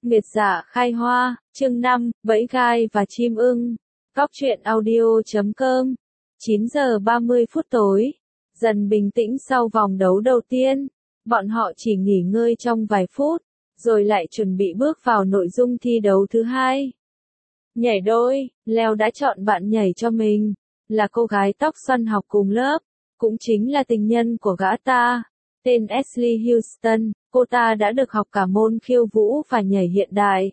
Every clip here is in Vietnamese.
Nguyệt Dạ khai hoa, chương 5, bẫy gai và chim ưng. Góc truyện audio.com. 9 giờ 30 phút tối. Dần bình tĩnh sau vòng đấu đầu tiên. Bọn họ chỉ nghỉ ngơi trong vài phút, rồi lại chuẩn bị bước vào nội dung thi đấu thứ hai. Nhảy đôi, Leo đã chọn bạn nhảy cho mình, là cô gái tóc xoăn học cùng lớp, cũng chính là tình nhân của gã ta. Tên Ashley Houston, cô ta đã được học cả môn khiêu vũ và nhảy hiện đại.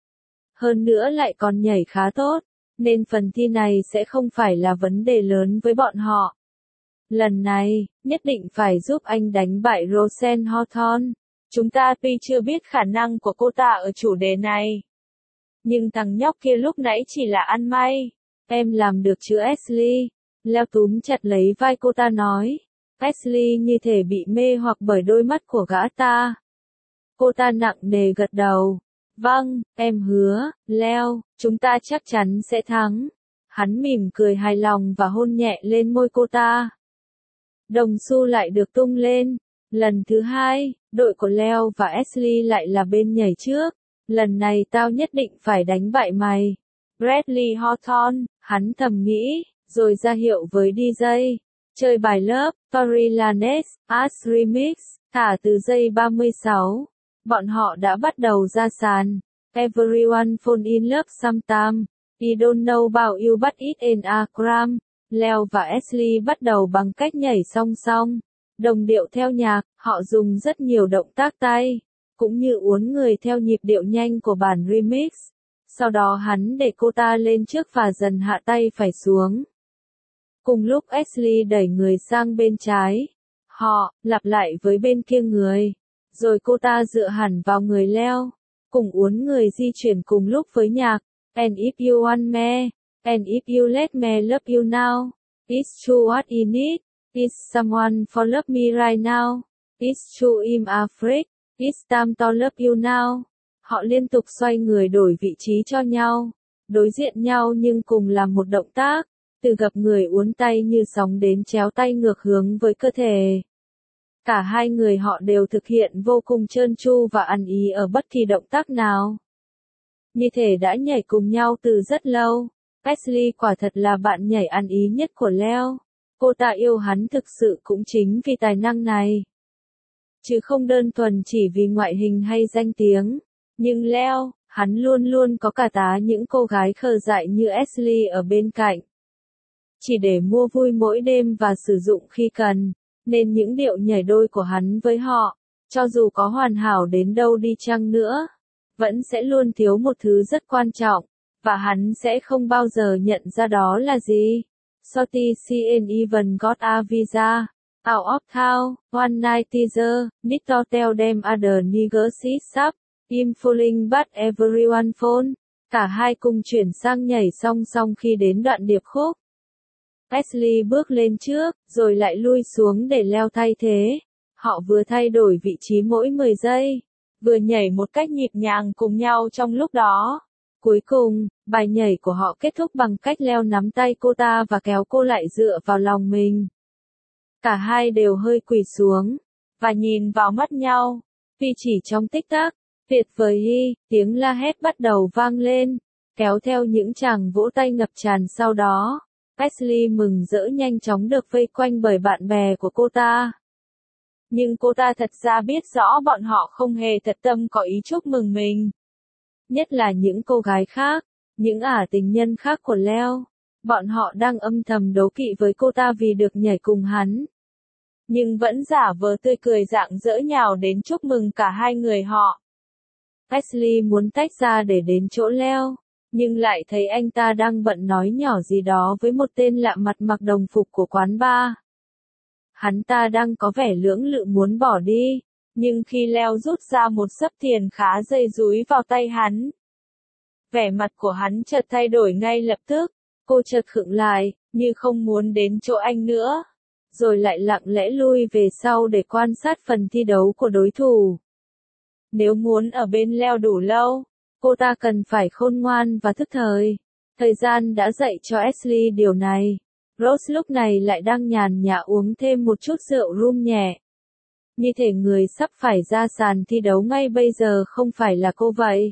Hơn nữa lại còn nhảy khá tốt, nên phần thi này sẽ không phải là vấn đề lớn với bọn họ. Lần này, nhất định phải giúp anh đánh bại Rosen Hawthorne. Chúng ta tuy chưa biết khả năng của cô ta ở chủ đề này, nhưng thằng nhóc kia lúc nãy chỉ là ăn may. Em làm được chứ Ashley? Leo túm chặt lấy vai cô ta nói. Ashley như thể bị mê hoặc bởi đôi mắt của gã ta. Cô ta nặng nề gật đầu. Vâng, em hứa, Leo, chúng ta chắc chắn sẽ thắng. Hắn mỉm cười hài lòng và hôn nhẹ lên môi cô ta. Đồng xu lại được tung lên. Lần thứ hai, đội của Leo và Ashley lại là bên nhảy trước. Lần này tao nhất định phải đánh bại mày. Bradley Hawthorne, hắn thầm nghĩ, rồi ra hiệu với DJ. Chơi bài lớp, Tory Lanez, As Remix, thả từ giây 36. Bọn họ đã bắt đầu ra sàn. Everyone fall in love sometime. I don't know about you but it's in a gram. Leo và Ashley bắt đầu bằng cách nhảy song song. Đồng điệu theo nhạc, họ dùng rất nhiều động tác tay, cũng như uốn người theo nhịp điệu nhanh của bản remix. Sau đó hắn để cô ta lên trước và dần hạ tay phải xuống. Cùng lúc Ashley đẩy người sang bên trái, họ lặp lại với bên kia người. Rồi cô ta dựa hẳn vào người Leo, cùng uốn người di chuyển cùng lúc với nhạc. And if you want me, and if you let me love you now, it's true what I need, it's someone for love me right now, it's true I'm a freak, it's time to love you now. Họ liên tục xoay người đổi vị trí cho nhau, đối diện nhau nhưng cùng làm một động tác, từ gập người uốn tay như sóng đến chéo tay ngược hướng với cơ thể. Cả hai người họ đều thực hiện vô cùng trơn tru và ăn ý ở bất kỳ động tác nào. Như thể đã nhảy cùng nhau từ rất lâu. Ashley quả thật là bạn nhảy ăn ý nhất của Leo. Cô ta yêu hắn thực sự cũng chính vì tài năng này, chứ không đơn thuần chỉ vì ngoại hình hay danh tiếng. Nhưng Leo, hắn luôn luôn có cả tá những cô gái khờ dại như Ashley ở bên cạnh, chỉ để mua vui mỗi đêm và sử dụng khi cần. Nên những điệu nhảy đôi của hắn với họ, cho dù có hoàn hảo đến đâu đi chăng nữa, vẫn sẽ luôn thiếu một thứ rất quan trọng, và hắn sẽ không bao giờ nhận ra đó là gì. Shorty she even got a visa, out of town, one night teaser, need to tell them other niggas is up, I'm falling but everyone fall. Cả hai cùng chuyển sang nhảy song song khi đến đoạn điệp khúc. Ashley bước lên trước, rồi lại lui xuống để Leo thay thế. Họ vừa thay đổi vị trí mỗi 10 giây, vừa nhảy một cách nhịp nhàng cùng nhau trong lúc đó. Cuối cùng, bài nhảy của họ kết thúc bằng cách Leo nắm tay cô ta và kéo cô lại dựa vào lòng mình. Cả hai đều hơi quỳ xuống, và nhìn vào mắt nhau. Vì chỉ trong tích tắc, tuyệt vời hi, tiếng la hét bắt đầu vang lên, kéo theo những tràng vỗ tay ngập tràn sau đó. Ashley mừng rỡ nhanh chóng được vây quanh bởi bạn bè của cô ta. Nhưng cô ta thật ra biết rõ bọn họ không hề thật tâm có ý chúc mừng mình. Nhất là những cô gái khác, những tình nhân khác của Leo. Bọn họ đang âm thầm đố kỵ với cô ta vì được nhảy cùng hắn. Nhưng vẫn giả vờ tươi cười rạng rỡ nhào đến chúc mừng cả hai người họ. Ashley muốn tách ra để đến chỗ Leo, nhưng lại thấy anh ta đang bận nói nhỏ gì đó với một tên lạ mặt mặc đồng phục của quán bar. Hắn ta đang có vẻ lưỡng lự muốn bỏ đi, nhưng khi Leo rút ra một xấp tiền khá dây dúi vào tay hắn, vẻ mặt của hắn chợt thay đổi ngay lập tức. Cô chợt khựng lại, như không muốn đến chỗ anh nữa, rồi lại lặng lẽ lui về sau để quan sát phần thi đấu của đối thủ. Nếu muốn ở bên Leo đủ lâu, cô ta cần phải khôn ngoan và thức thời. Thời gian đã dạy cho Ashley điều này. Rose lúc này lại đang nhàn nhã uống thêm một chút rượu rum nhẹ. như thể người sắp phải ra sàn thi đấu ngay bây giờ không phải là cô vậy.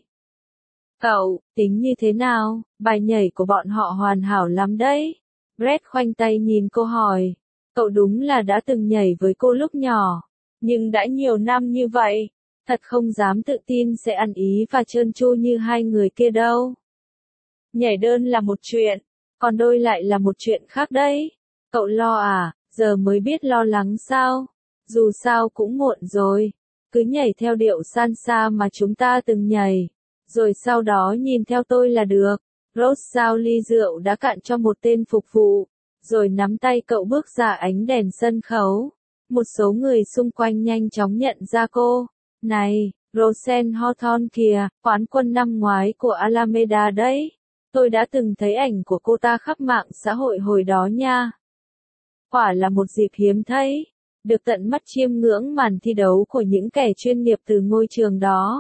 Cậu, tính như thế nào, bài nhảy của bọn họ hoàn hảo lắm đấy. Brett khoanh tay nhìn cô hỏi. Cậu đúng là đã từng nhảy với cô lúc nhỏ, nhưng đã nhiều năm như vậy, thật không dám tự tin sẽ ăn ý và trơn tru như hai người kia đâu. Nhảy đơn là một chuyện, còn đôi lại là một chuyện khác đấy. Cậu lo à, giờ mới biết lo lắng sao? Dù sao cũng muộn rồi, cứ nhảy theo điệu salsa mà chúng ta từng nhảy, rồi sau đó nhìn theo tôi là được. Rose giao ly rượu đã cạn cho một tên phục vụ, rồi nắm tay cậu bước ra ánh đèn sân khấu. Một số người xung quanh nhanh chóng nhận ra cô. Này, Rosen Hawthorne kìa, quán quân năm ngoái của Alameda đấy. Tôi đã từng thấy ảnh của cô ta khắp mạng xã hội hồi đó nha. Quả là một dịp hiếm thấy, được tận mắt chiêm ngưỡng màn thi đấu của những kẻ chuyên nghiệp từ ngôi trường đó.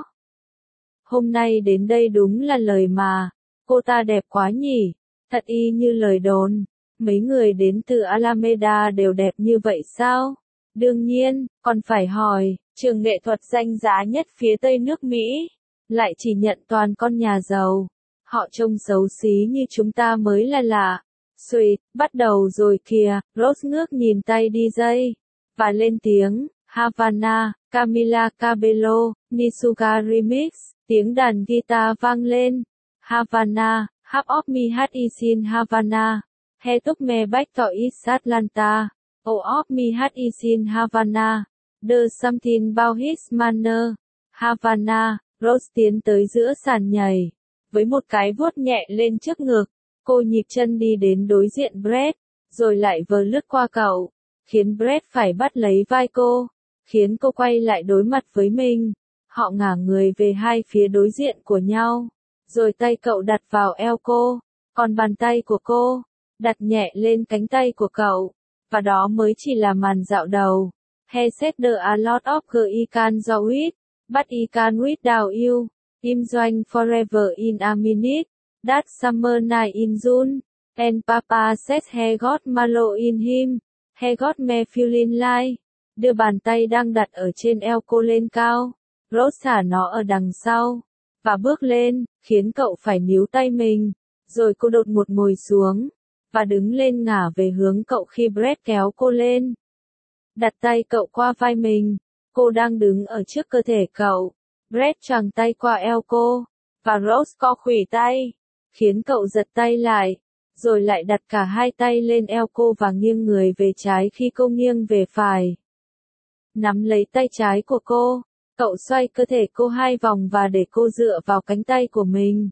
Hôm nay đến đây đúng là lời mà, cô ta đẹp quá nhỉ, thật y như lời đồn. Mấy người đến từ Alameda đều đẹp như vậy sao? Đương nhiên, còn phải hỏi, trường nghệ thuật danh giá nhất phía Tây nước Mỹ, lại chỉ nhận toàn con nhà giàu. Họ trông xấu xí như chúng ta mới là lạ. Sweet, bắt đầu rồi kìa, Rose ngước nhìn tay DJ, và lên tiếng, Havana, Camila Cabello, Nisuka Remix, tiếng đàn guitar vang lên. Havana, Half of me had is in Havana. He took me back to East Atlanta. All of me had is in Havana. There's something about his manner. Havana, Rose tiến tới giữa sàn nhảy. Với một cái vuốt nhẹ lên trước ngực, cô nhịp chân đi đến đối diện Brett, rồi lại vờ lướt qua cậu, khiến Brett phải bắt lấy vai cô, khiến cô quay lại đối mặt với mình. Họ ngả người về hai phía đối diện của nhau, rồi tay cậu đặt vào eo cô, còn bàn tay của cô đặt nhẹ lên cánh tay của cậu, và đó mới chỉ là màn dạo đầu. He said there are a lot of girls I can do it, but I can without you. I'm joined forever in a minute. That summer night in June, and Papa said he got malo in him. He got me feeling like. Đưa bàn tay đang đặt ở trên eo cô lên cao. Rose thả nó ở đằng sau, và bước lên, khiến cậu phải níu tay mình. Rồi cô đột ngột ngồi xuống, và đứng lên ngả về hướng cậu khi Brett kéo cô lên. Đặt tay cậu qua vai mình, cô đang đứng ở trước cơ thể cậu. Brett choàng tay qua eo cô, và Rose co khuỷu tay, khiến cậu giật tay lại, rồi lại đặt cả hai tay lên eo cô và nghiêng người về trái khi cô nghiêng về phải. Nắm lấy tay trái của cô, cậu xoay cơ thể cô hai vòng và để cô dựa vào cánh tay của mình.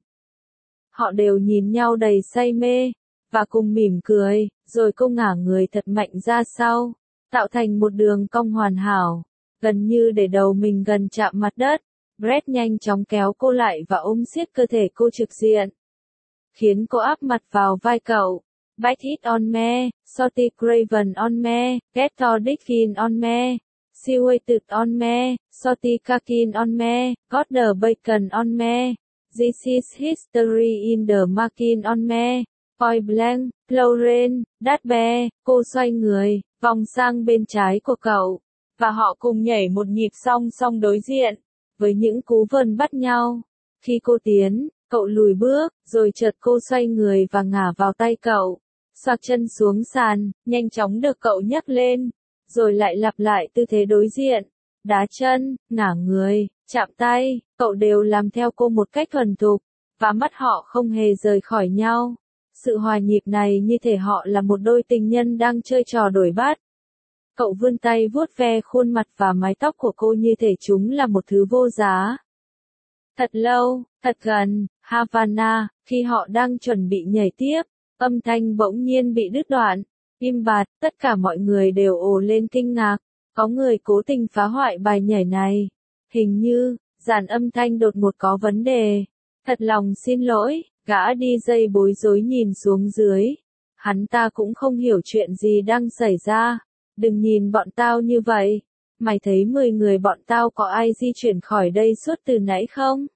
Họ đều nhìn nhau đầy say mê, và cùng mỉm cười, rồi cô ngả người thật mạnh ra sau, tạo thành một đường cong hoàn hảo, gần như để đầu mình gần chạm mặt đất. Brett nhanh chóng kéo cô lại và ôm siết cơ thể cô trực diện, khiến cô áp mặt vào vai cậu. Bite it on me, salty craven on me, get to dickin on me, seaweed on me, salty cakin on me, got the bacon on me. This is history in the making on me. Point blank, Lauren, that bear. Cô xoay người, vòng sang bên trái của cậu, và họ cùng nhảy một nhịp song song đối diện, với những cú vờn bắt nhau. Khi cô tiến, cậu lùi bước, rồi chợt cô xoay người và ngả vào tay cậu. Xoạc chân xuống sàn, nhanh chóng được cậu nhấc lên, rồi lại lặp lại tư thế đối diện. Đá chân, ngả người, chạm tay, cậu đều làm theo cô một cách thuần thục, và mắt họ không hề rời khỏi nhau. Sự hòa nhịp này như thể họ là một đôi tình nhân đang chơi trò đổi bát. Cậu vươn tay vuốt ve khuôn mặt và mái tóc của cô như thể chúng là một thứ vô giá. Thật lâu, thật gần, Havana, khi họ đang chuẩn bị nhảy tiếp, âm thanh bỗng nhiên bị đứt đoạn. Im bặt, tất cả mọi người đều ồ lên kinh ngạc. Có người cố tình phá hoại bài nhảy này. Hình như, dàn âm thanh đột ngột có vấn đề. Thật lòng xin lỗi, gã DJ bối rối nhìn xuống dưới. Hắn ta cũng không hiểu chuyện gì đang xảy ra. Đừng nhìn bọn tao như vậy. Mày thấy 10 người bọn tao có ai di chuyển khỏi đây suốt từ nãy không?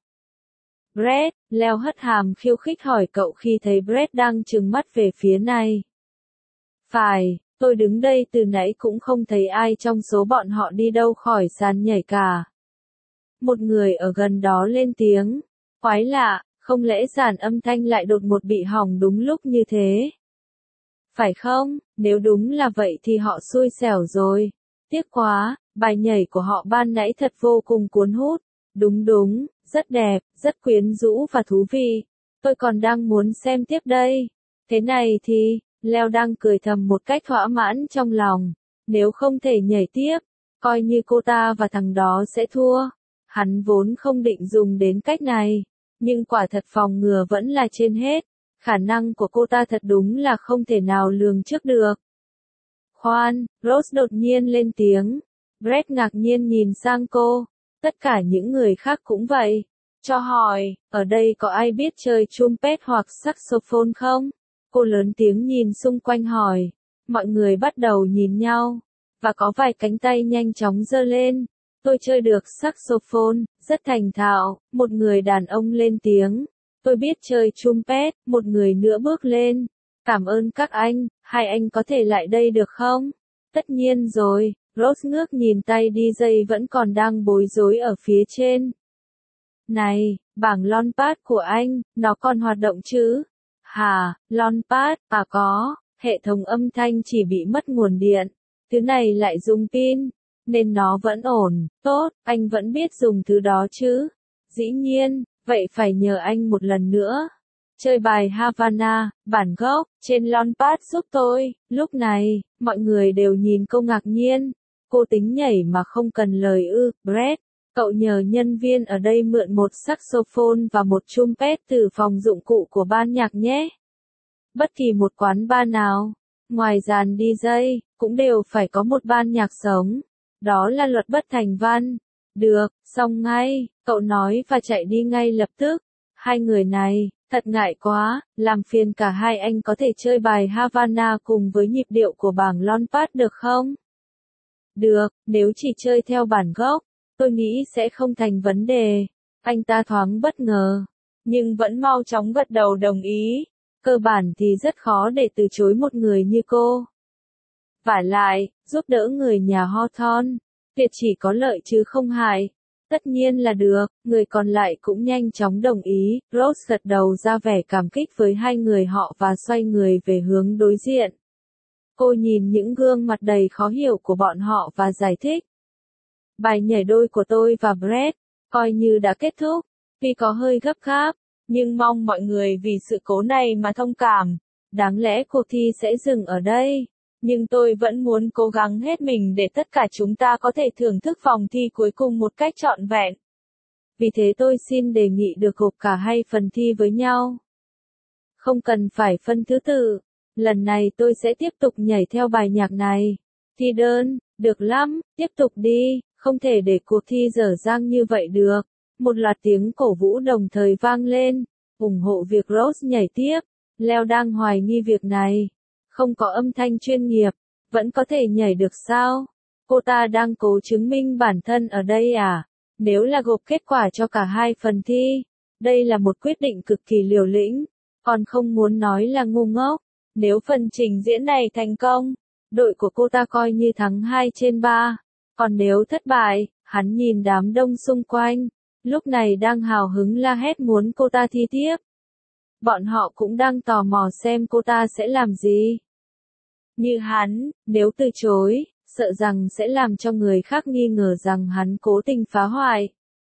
Brett, Leo hất hàm khiêu khích hỏi cậu khi thấy Brett đang trừng mắt về phía này. Phải, Tôi đứng đây từ nãy cũng không thấy ai trong số bọn họ đi đâu khỏi sàn nhảy cả. Một người ở gần đó lên tiếng. Quái lạ, không lẽ dàn âm thanh lại đột ngột bị hỏng đúng lúc như thế? Phải không? Nếu đúng là vậy thì họ xui xẻo rồi. Tiếc quá, bài nhảy của họ ban nãy thật vô cùng cuốn hút. Đúng đúng, rất đẹp, rất quyến rũ và thú vị. Tôi còn đang muốn xem tiếp đây. Thế này thì, Leo đang cười thầm một cách thỏa mãn trong lòng. Nếu không thể nhảy tiếp, coi như cô ta và thằng đó sẽ thua. Hắn vốn không định dùng đến cách này, nhưng quả thật phòng ngừa vẫn là trên hết. Khả năng của cô ta thật đúng là không thể nào lường trước được. Khoan, Rose đột nhiên lên tiếng. Brett ngạc nhiên nhìn sang cô. Tất cả những người khác cũng vậy. Cho hỏi, ở đây có ai biết chơi trumpet hoặc saxophone không? Cô lớn tiếng nhìn xung quanh hỏi. Mọi người bắt đầu nhìn nhau. Và có vài cánh tay nhanh chóng giơ lên. Tôi chơi được saxophone, rất thành thạo. Một người đàn ông lên tiếng. Tôi biết chơi trumpet, một người nữa bước lên. Cảm ơn các anh, hai anh có thể lại đây được không? Tất nhiên rồi, Rose ngước nhìn tay DJ vẫn còn đang bối rối ở phía trên. Này, bảng launchpad của anh, nó còn hoạt động chứ? Hả, launchpad, à có, hệ thống âm thanh chỉ bị mất nguồn điện. Thứ này lại dùng pin, nên nó vẫn ổn, tốt, anh vẫn biết dùng thứ đó chứ? Dĩ nhiên, vậy phải nhờ anh một lần nữa. Chơi bài Havana, bản gốc, trên launchpad giúp tôi. Lúc này, mọi người đều nhìn cô ngạc nhiên. Cô tính nhảy mà không cần lời ư, Brett. Cậu nhờ nhân viên ở đây mượn một saxophone và một trumpet từ phòng dụng cụ của ban nhạc nhé. Bất kỳ một quán bar nào, ngoài dàn DJ, cũng đều phải có một ban nhạc sống. Đó là luật bất thành văn. Được, xong ngay, cậu nói và chạy đi ngay lập tức. Hai người này, thật ngại quá, làm phiền cả hai anh có thể chơi bài Havana cùng với nhịp điệu của bảng launchpad được không? Được, nếu chỉ chơi theo bản gốc, tôi nghĩ sẽ không thành vấn đề. Anh ta thoáng bất ngờ, nhưng vẫn mau chóng gật đầu đồng ý. Cơ bản thì rất khó để từ chối một người như cô. Vả lại, giúp đỡ người nhà Hawthorne, việc chỉ có lợi chứ không hại. Tất nhiên là được, người còn lại cũng nhanh chóng đồng ý. Rose gật đầu ra vẻ cảm kích với hai người họ và xoay người về hướng đối diện. Cô nhìn những gương mặt đầy khó hiểu của bọn họ và giải thích. Bài nhảy đôi của tôi và Brett, coi như đã kết thúc, vì có hơi gấp gáp, nhưng mong mọi người vì sự cố này mà thông cảm. Đáng lẽ cuộc thi sẽ dừng ở đây, nhưng tôi vẫn muốn cố gắng hết mình để tất cả chúng ta có thể thưởng thức vòng thi cuối cùng một cách trọn vẹn. Vì thế tôi xin đề nghị được gộp cả hai phần thi với nhau. Không cần phải phân thứ tự. Lần này tôi sẽ tiếp tục nhảy theo bài nhạc này. Thi đơn, được lắm, tiếp tục đi, không thể để cuộc thi dở dang như vậy được. Một loạt tiếng cổ vũ đồng thời vang lên, ủng hộ việc Rose nhảy tiếp. Leo đang hoài nghi việc này. Không có âm thanh chuyên nghiệp, vẫn có thể nhảy được sao? Cô ta đang cố chứng minh bản thân ở đây à? Nếu là gộp kết quả cho cả hai phần thi, đây là một quyết định cực kỳ liều lĩnh, còn không muốn nói là ngu ngốc. Nếu phần trình diễn này thành công, đội của cô ta coi như thắng 2/3. Còn nếu thất bại, hắn nhìn đám đông xung quanh, lúc này đang hào hứng la hét muốn cô ta thi tiếp. Bọn họ cũng đang tò mò xem cô ta sẽ làm gì. Như hắn, nếu từ chối, sợ rằng sẽ làm cho người khác nghi ngờ rằng hắn cố tình phá hoại.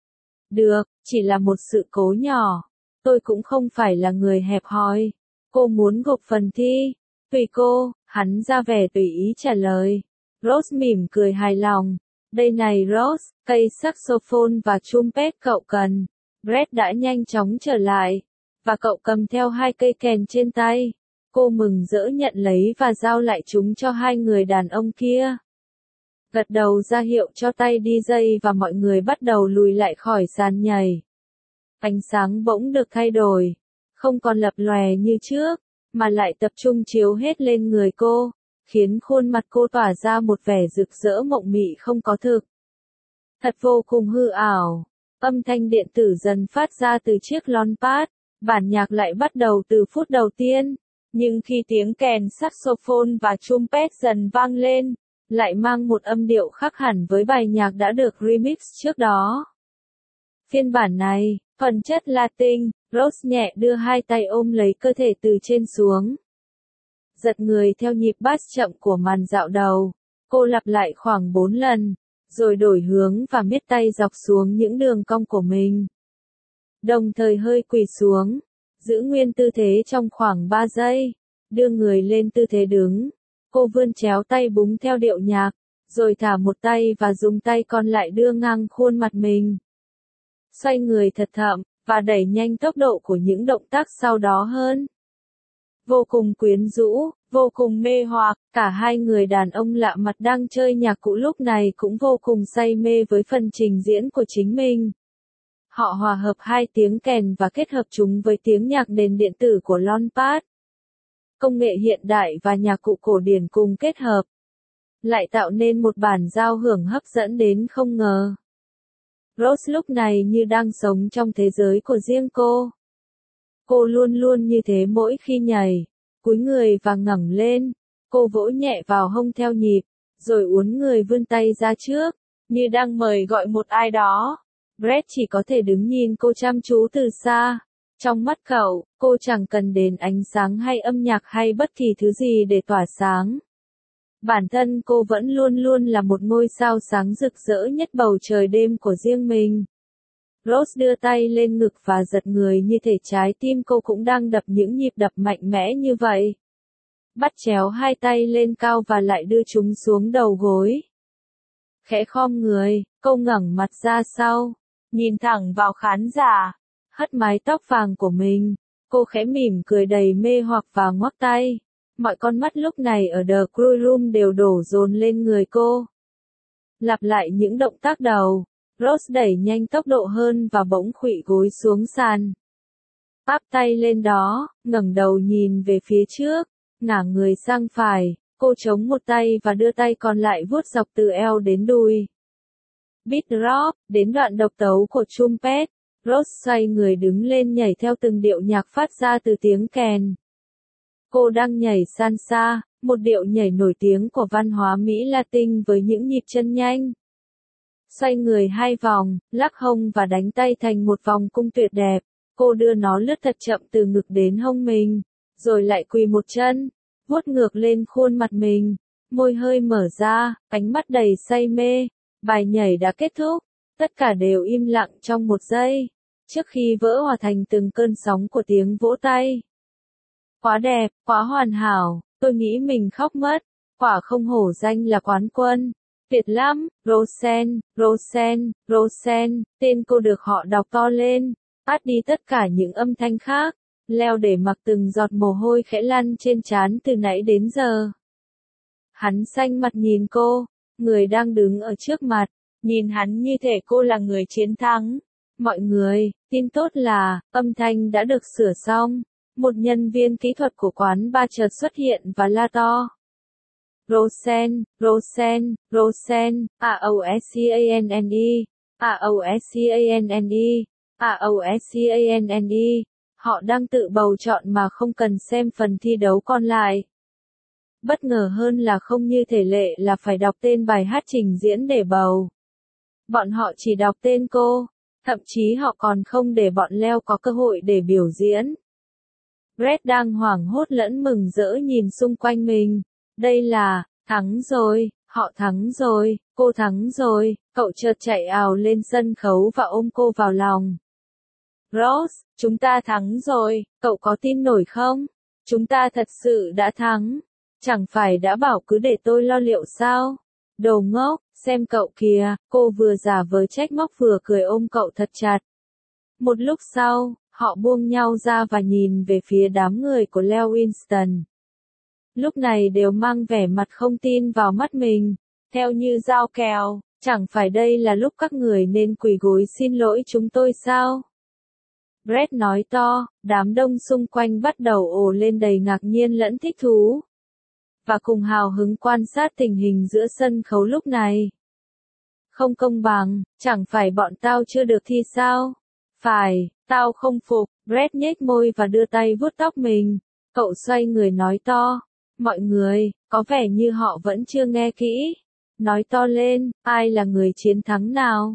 Được, chỉ là một sự cố nhỏ. Tôi cũng không phải là người hẹp hòi. Cô muốn gộp phần thi. Tùy cô, hắn ra vẻ tùy ý trả lời. Rose mỉm cười hài lòng. Đây này Rose, cây saxophone và trumpet cậu cần. Brett đã nhanh chóng trở lại. Và cậu cầm theo hai cây kèn trên tay. Cô mừng rỡ nhận lấy và giao lại chúng cho hai người đàn ông kia. Gật đầu ra hiệu cho tay DJ và mọi người bắt đầu lùi lại khỏi sàn nhảy. Ánh sáng bỗng được thay đổi. Không còn lập lòe như trước, mà lại tập trung chiếu hết lên người cô, khiến khuôn mặt cô tỏa ra một vẻ rực rỡ mộng mị không có thực. Thật vô cùng hư ảo. Âm thanh điện tử dần phát ra từ chiếc launchpad, bản nhạc lại bắt đầu từ phút đầu tiên. Nhưng khi tiếng kèn saxophone và trumpet dần vang lên, lại mang một âm điệu khác hẳn với bài nhạc đã được remix trước đó. Phiên bản này, phần chất Latin, Rose nhẹ đưa hai tay ôm lấy cơ thể từ trên xuống. Giật người theo nhịp bass chậm của màn dạo đầu, cô lặp lại khoảng 4 lần, rồi đổi hướng và miết tay dọc xuống những đường cong của mình. Đồng thời hơi quỳ xuống, giữ nguyên tư thế trong khoảng 3 giây, đưa người lên tư thế đứng. Cô vươn chéo tay búng theo điệu nhạc, rồi thả một tay và dùng tay còn lại đưa ngang khuôn mặt mình. Xoay người thật chậm, và đẩy nhanh tốc độ của những động tác sau đó hơn. Vô cùng quyến rũ, vô cùng mê hoặc, cả hai người đàn ông lạ mặt đang chơi nhạc cụ lúc này cũng vô cùng say mê với phần trình diễn của chính mình. Họ hòa hợp hai tiếng kèn và kết hợp chúng với tiếng nhạc nền điện tử của Launchpad. Công nghệ hiện đại và nhạc cụ cổ điển cùng kết hợp, lại tạo nên một bản giao hưởng hấp dẫn đến không ngờ. Rose lúc này như đang sống trong thế giới của riêng cô. Cô luôn luôn như thế mỗi khi nhảy, cúi người và ngẩng lên, cô vỗ nhẹ vào hông theo nhịp, rồi uốn người vươn tay ra trước, như đang mời gọi một ai đó. Brett chỉ có thể đứng nhìn cô chăm chú từ xa. Trong mắt cậu, cô chẳng cần đến ánh sáng hay âm nhạc hay bất kỳ thứ gì để tỏa sáng. Bản thân cô vẫn luôn luôn là một ngôi sao sáng rực rỡ nhất bầu trời đêm của riêng mình. Rose đưa tay lên ngực và giật người như thể trái tim cô cũng đang đập những nhịp đập mạnh mẽ như vậy. Bắt chéo hai tay lên cao và lại đưa chúng xuống đầu gối. Khẽ khom người, cô ngẩng mặt ra sau, nhìn thẳng vào khán giả, hất mái tóc vàng của mình. Cô khẽ mỉm cười đầy mê hoặc và ngoắc tay. Mọi con mắt lúc này ở The Crew Room đều đổ dồn lên người cô. Lặp lại những động tác đầu, Rose đẩy nhanh tốc độ hơn và bỗng khuỵu gối xuống sàn. Áp tay lên đó, ngẩng đầu nhìn về phía trước, ngả người sang phải, cô chống một tay và đưa tay còn lại vuốt dọc từ eo đến đùi. Beat drop, đến đoạn độc tấu của trumpet, Rose xoay người đứng lên nhảy theo từng điệu nhạc phát ra từ tiếng kèn. Cô đang nhảy salsa, một điệu nhảy nổi tiếng của văn hóa Mỹ Latin với những nhịp chân nhanh. Xoay người hai vòng, lắc hông và đánh tay thành một vòng cung tuyệt đẹp. Cô đưa nó lướt thật chậm từ ngực đến hông mình, rồi lại quỳ một chân, vuốt ngược lên khuôn mặt mình, môi hơi mở ra, ánh mắt đầy say mê. Bài nhảy đã kết thúc, tất cả đều im lặng trong một giây, trước khi vỡ hòa thành từng cơn sóng của tiếng vỗ tay. Quá đẹp, quá hoàn hảo, tôi nghĩ mình khóc mất, quả không hổ danh là quán quân. Tuyệt lắm, Rosen, Rosen, Rosen, tên cô được họ đọc to lên, át đi tất cả những âm thanh khác, Leo để mặc từng giọt mồ hôi khẽ lăn trên trán từ nãy đến giờ. Hắn xanh mặt nhìn cô, người đang đứng ở trước mặt, nhìn hắn như thể cô là người chiến thắng. Mọi người, tin tốt là, âm thanh đã được sửa xong. Một nhân viên kỹ thuật của quán bar chợt xuất hiện và la to. Rosen, Rosen, Rosen, Aoscane, Aoscane, Aoscane. Họ đang tự bầu chọn mà không cần xem phần thi đấu còn lại. Bất ngờ hơn là không như thể lệ là phải đọc tên bài hát trình diễn để bầu. Bọn họ chỉ đọc tên cô, thậm chí họ còn không để bọn Leo có cơ hội để biểu diễn. Brett đang hoảng hốt lẫn mừng rỡ nhìn xung quanh mình. Đây là, thắng rồi, họ thắng rồi, cô thắng rồi, cậu chợt chạy ào lên sân khấu và ôm cô vào lòng. Rose, chúng ta thắng rồi, cậu có tin nổi không? Chúng ta thật sự đã thắng. Chẳng phải đã bảo cứ để tôi lo liệu sao? Đồ ngốc, xem cậu kìa, cô vừa giả vờ trách móc vừa cười ôm cậu thật chặt. Một lúc sau, họ buông nhau ra và nhìn về phía đám người của Leo Winston. Lúc này đều mang vẻ mặt không tin vào mắt mình, theo như dao kèo, chẳng phải đây là lúc các người nên quỳ gối xin lỗi chúng tôi sao? Brett nói to, đám đông xung quanh bắt đầu ồ lên đầy ngạc nhiên lẫn thích thú. Và cùng hào hứng quan sát tình hình giữa sân khấu lúc này. Không công bằng, chẳng phải bọn tao chưa được thi sao? Phải, tao không phục, Brett nhếch môi và đưa tay vuốt tóc mình. Cậu xoay người nói to. Mọi người, có vẻ như họ vẫn chưa nghe kỹ. Nói to lên, ai là người chiến thắng nào?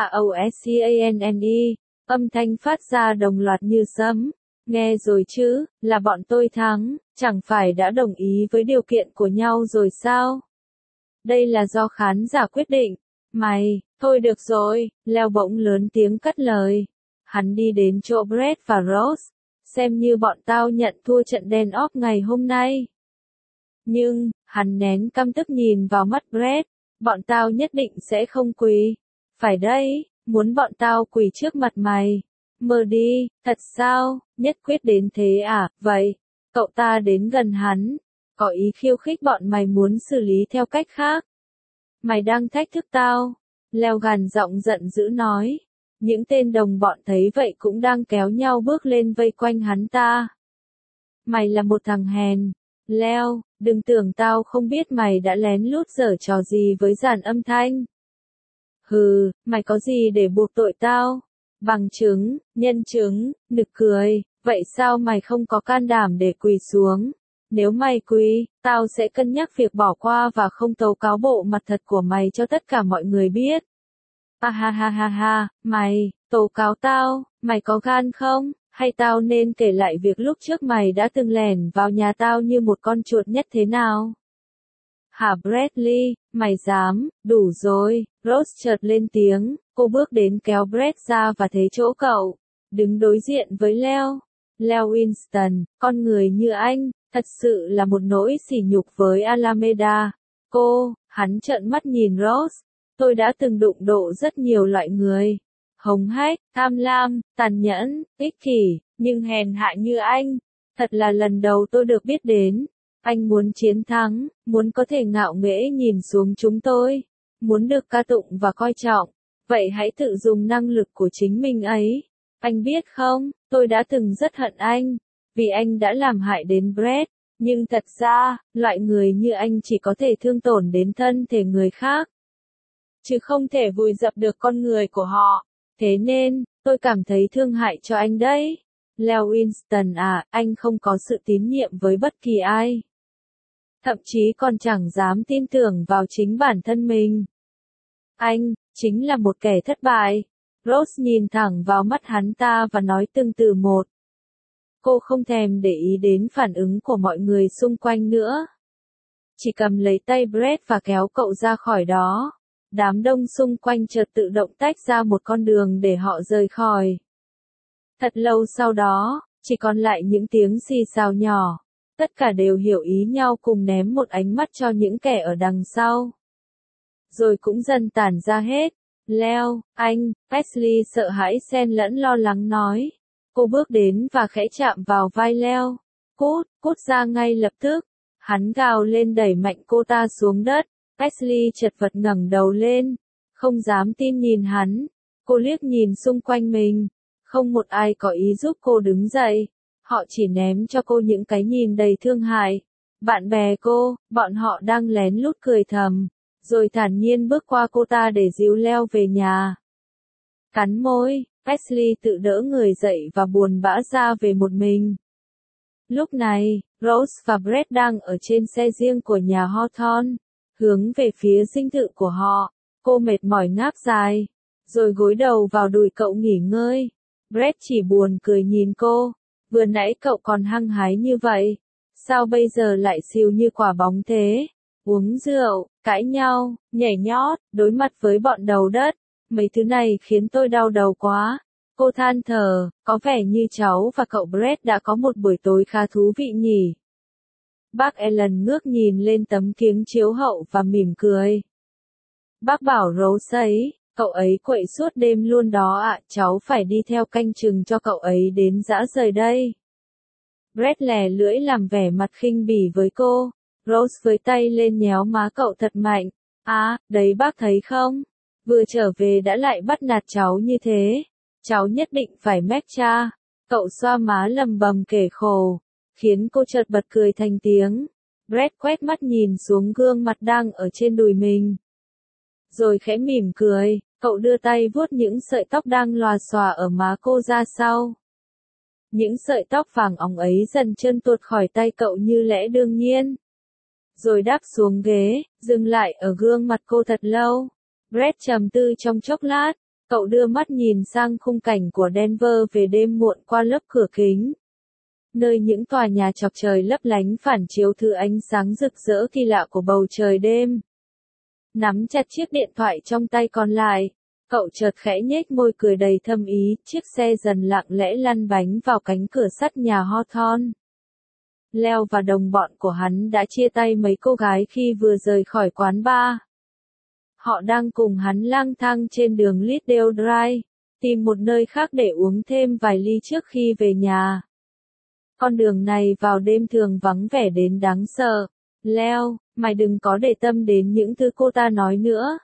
AOSCANNE, âm thanh phát ra đồng loạt như sấm. Nghe rồi chứ, là bọn tôi thắng, chẳng phải đã đồng ý với điều kiện của nhau rồi sao? Đây là do khán giả quyết định. Mày, thôi được rồi, Leo bỗng lớn tiếng cắt lời. Hắn đi đến chỗ Brett và Rose, xem như bọn tao nhận thua trận đen óp ngày hôm nay. Nhưng, hắn nén căm tức nhìn vào mắt Brett, bọn tao nhất định sẽ không quỳ. Phải đấy, muốn bọn tao quỳ trước mặt mày. Mơ đi, thật sao, nhất quyết đến thế à, vậy, cậu ta đến gần hắn, có ý khiêu khích bọn mày muốn xử lý theo cách khác. Mày đang thách thức tao, Leo gằn giọng giận dữ nói. Những tên đồng bọn thấy vậy cũng đang kéo nhau bước lên vây quanh hắn ta. Mày là một thằng hèn, Leo, đừng tưởng tao không biết mày đã lén lút giở trò gì với dàn âm thanh. Hừ, mày có gì để buộc tội tao? Bằng chứng, nhân chứng, nực cười, vậy sao mày không có can đảm để quỳ xuống? Nếu mày quỳ, tao sẽ cân nhắc việc bỏ qua và không tố cáo bộ mặt thật của mày cho tất cả mọi người biết. Ha ha ha ha ha, mày, tố cáo tao, mày có gan không? Hay tao nên kể lại việc lúc trước mày đã từng lẻn vào nhà tao như một con chuột nhất thế nào? Hả Bradley, mày dám, đủ rồi, Rose chợt lên tiếng, cô bước đến kéo Brett ra và thấy chỗ cậu, đứng đối diện với Leo. Leo Winston, con người như anh, thật sự là một nỗi sỉ nhục với Alameda. Hắn trợn mắt nhìn Rose, tôi đã từng đụng độ rất nhiều loại người. Hống hách, tham lam, tàn nhẫn, ích kỷ, nhưng hèn hạ như anh, thật là lần đầu tôi được biết đến. Anh muốn chiến thắng, muốn có thể ngạo nghễ nhìn xuống chúng tôi, muốn được ca tụng và coi trọng, vậy hãy tự dùng năng lực của chính mình ấy. Anh biết không, tôi đã từng rất hận anh, vì anh đã làm hại đến Brett, nhưng thật ra, loại người như anh chỉ có thể thương tổn đến thân thể người khác, chứ không thể vùi dập được con người của họ. Thế nên, tôi cảm thấy thương hại cho anh đấy. Leo Winston à, anh không có sự tín nhiệm với bất kỳ ai. Thậm chí còn chẳng dám tin tưởng vào chính bản thân mình. Anh, chính là một kẻ thất bại. Rose nhìn thẳng vào mắt hắn ta và nói từng từ một. Cô không thèm để ý đến phản ứng của mọi người xung quanh nữa. Chỉ cầm lấy tay Brett và kéo cậu ra khỏi đó. Đám đông xung quanh chợt tự động tách ra một con đường để họ rời khỏi. Thật lâu sau đó, chỉ còn lại những tiếng xì xào nhỏ. Tất cả đều hiểu ý nhau cùng ném một ánh mắt cho những kẻ ở đằng sau. Rồi cũng dần tản ra hết. Leo, anh, Wesley sợ hãi xen lẫn lo lắng nói. Cô bước đến và khẽ chạm vào vai Leo. Cút ra ngay lập tức. Hắn gào lên đẩy mạnh cô ta xuống đất. Wesley chật vật ngẩng đầu lên. Không dám tin nhìn hắn. Cô liếc nhìn xung quanh mình. Không một ai có ý giúp cô đứng dậy. Họ chỉ ném cho cô những cái nhìn đầy thương hại. Bạn bè cô, bọn họ đang lén lút cười thầm. Rồi thản nhiên bước qua cô ta để dìu Leo về nhà. Cắn môi, Wesley tự đỡ người dậy và buồn bã ra về một mình. Lúc này, Rose và Brett đang ở trên xe riêng của nhà Hawthorne, hướng về phía dinh thự của họ. Cô mệt mỏi ngáp dài, rồi gối đầu vào đùi cậu nghỉ ngơi. Brett chỉ buồn cười nhìn cô. Vừa nãy cậu còn hăng hái như vậy, sao bây giờ lại xìu như quả bóng thế? Uống rượu, cãi nhau, nhảy nhót, đối mặt với bọn đầu đất, mấy thứ này khiến tôi đau đầu quá. Cô than thở, có vẻ như cháu và cậu Brett đã có một buổi tối khá thú vị nhỉ. Bác Ellen ngước nhìn lên tấm kính chiếu hậu và mỉm cười. Bác bảo Rose ấy, cậu ấy quậy suốt đêm luôn đó ạ, cháu phải đi theo canh chừng cho cậu ấy đến rã rời đây. Brett lè lưỡi làm vẻ mặt khinh bỉ với cô. Rose với tay lên nhéo má cậu thật mạnh. Đấy bác thấy không? Vừa trở về đã lại bắt nạt cháu như thế. Cháu nhất định phải mách cha. Cậu xoa má lầm bầm kể khổ, khiến cô chợt bật cười thành tiếng. Brett quét mắt nhìn xuống gương mặt đang ở trên đùi mình. Rồi khẽ mỉm cười, cậu đưa tay vuốt những sợi tóc đang lòa xòa ở má cô ra sau. Những sợi tóc vàng óng ấy dần trơn tuột khỏi tay cậu như lẽ đương nhiên. Rồi đáp xuống ghế, dừng lại ở gương mặt cô thật lâu. Brett trầm tư trong chốc lát, cậu đưa mắt nhìn sang khung cảnh của Denver về đêm muộn qua lớp cửa kính. Nơi những tòa nhà chọc trời lấp lánh phản chiếu thứ ánh sáng rực rỡ kỳ lạ của bầu trời đêm. Nắm chặt chiếc điện thoại trong tay còn lại, cậu chợt khẽ nhếch môi cười đầy thâm ý, chiếc xe dần lặng lẽ lăn bánh vào cánh cửa sắt nhà Hawthorne. Leo và đồng bọn của hắn đã chia tay mấy cô gái khi vừa rời khỏi quán bar. Họ đang cùng hắn lang thang trên đường Liddell Drive, tìm một nơi khác để uống thêm vài ly trước khi về nhà. Con đường này vào đêm thường vắng vẻ đến đáng sợ. Leo, mày đừng có để tâm đến những thứ cô ta nói nữa.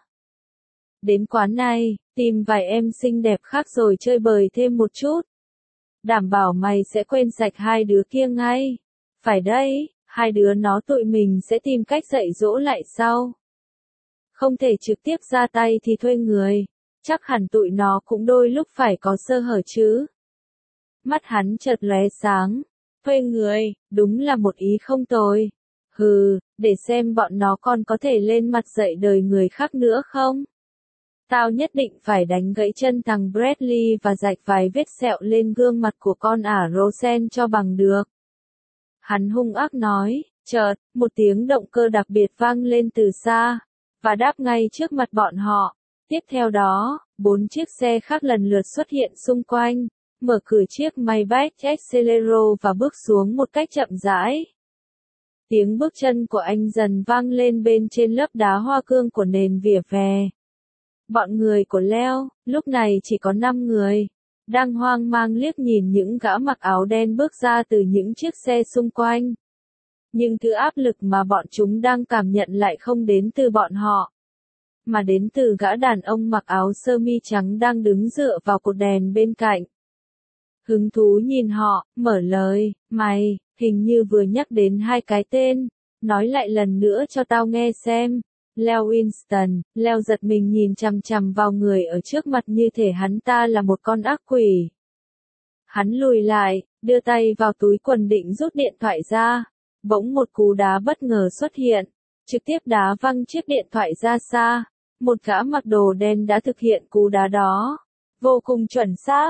Đến quán này, tìm vài em xinh đẹp khác rồi chơi bời thêm một chút. Đảm bảo mày sẽ quên sạch hai đứa kia ngay. Phải đấy, hai đứa nó tụi mình sẽ tìm cách dạy dỗ lại sau. Không thể trực tiếp ra tay thì thuê người. Chắc hẳn tụi nó cũng đôi lúc phải có sơ hở chứ. Mắt hắn chợt lóe sáng. Thuê người, đúng là một ý không tồi. Hừ, để xem bọn nó còn có thể lên mặt dạy đời người khác nữa không? Tao nhất định phải đánh gãy chân thằng Bradley và rạch vài vết sẹo lên gương mặt của con ả Rosen cho bằng được. Hắn hung ác nói, chợt, một tiếng động cơ đặc biệt vang lên từ xa, và đáp ngay trước mặt bọn họ. Tiếp theo đó, 4 chiếc xe khác lần lượt xuất hiện xung quanh, mở cửa chiếc Maybach Excelero và bước xuống một cách chậm rãi. Tiếng bước chân của anh dần vang lên bên trên lớp đá hoa cương của nền vỉa hè. Bọn người của Leo, lúc này chỉ có 5 người, đang hoang mang liếc nhìn những gã mặc áo đen bước ra từ những chiếc xe xung quanh. Nhưng thứ áp lực mà bọn chúng đang cảm nhận lại không đến từ bọn họ, mà đến từ gã đàn ông mặc áo sơ mi trắng đang đứng dựa vào cột đèn bên cạnh. Hứng thú nhìn họ, mở lời, mày, hình như vừa nhắc đến hai cái tên, nói lại lần nữa cho tao nghe xem. Leo Winston, Leo giật mình nhìn chằm chằm vào người ở trước mặt như thể hắn ta là một con ác quỷ. Hắn lùi lại, đưa tay vào túi quần định rút điện thoại ra. Bỗng một cú đá bất ngờ xuất hiện, trực tiếp đá văng chiếc điện thoại ra xa. Một gã mặc đồ đen đã thực hiện cú đá đó. Vô cùng chuẩn xác,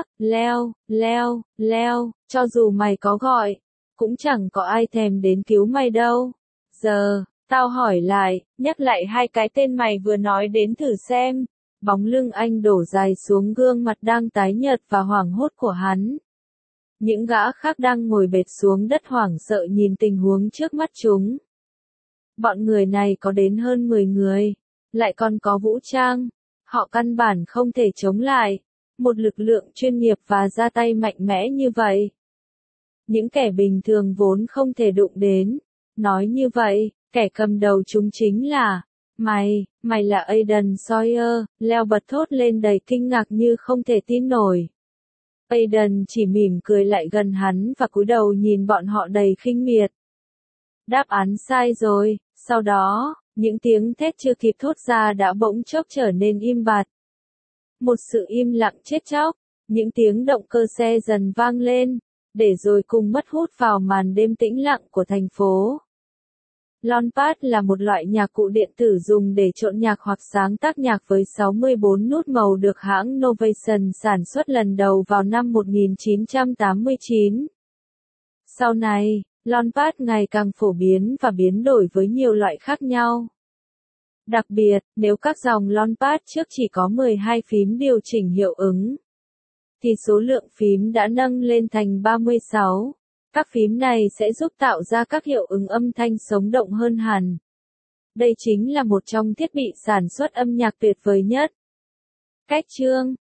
Leo, cho dù mày có gọi, cũng chẳng có ai thèm đến cứu mày đâu. Giờ, tao hỏi lại, nhắc lại hai cái tên mày vừa nói đến thử xem. Bóng lưng anh đổ dài xuống gương mặt đang tái nhợt và hoảng hốt của hắn. Những gã khác đang ngồi bệt xuống đất hoảng sợ nhìn tình huống trước mắt chúng. Bọn người này có đến hơn 10 người, lại còn có vũ trang. Họ căn bản không thể chống lại một lực lượng chuyên nghiệp và ra tay mạnh mẽ như vậy. Những kẻ bình thường vốn không thể đụng đến. Nói như vậy, kẻ cầm đầu chúng chính là mày là Aidan Sawyer. Leo bật thốt lên đầy kinh ngạc như không thể tin nổi. Aidan chỉ mỉm cười lại gần hắn và cúi đầu nhìn bọn họ đầy khinh miệt. Đáp án sai rồi. Sau đó, những tiếng thét chưa kịp thốt ra đã bỗng chốc trở nên im bặt. Một sự im lặng chết chóc, những tiếng động cơ xe dần vang lên, để rồi cùng mất hút vào màn đêm tĩnh lặng của thành phố. Launchpad là một loại nhạc cụ điện tử dùng để trộn nhạc hoặc sáng tác nhạc với 64 nút màu được hãng Novation sản xuất lần đầu vào năm 1989. Sau này, Launchpad ngày càng phổ biến và biến đổi với nhiều loại khác nhau. Đặc biệt, nếu các dòng Launchpad trước chỉ có 12 phím điều chỉnh hiệu ứng, thì số lượng phím đã nâng lên thành 36. Các phím này sẽ giúp tạo ra các hiệu ứng âm thanh sống động hơn hẳn. Đây chính là một trong thiết bị sản xuất âm nhạc tuyệt vời nhất. Cách chương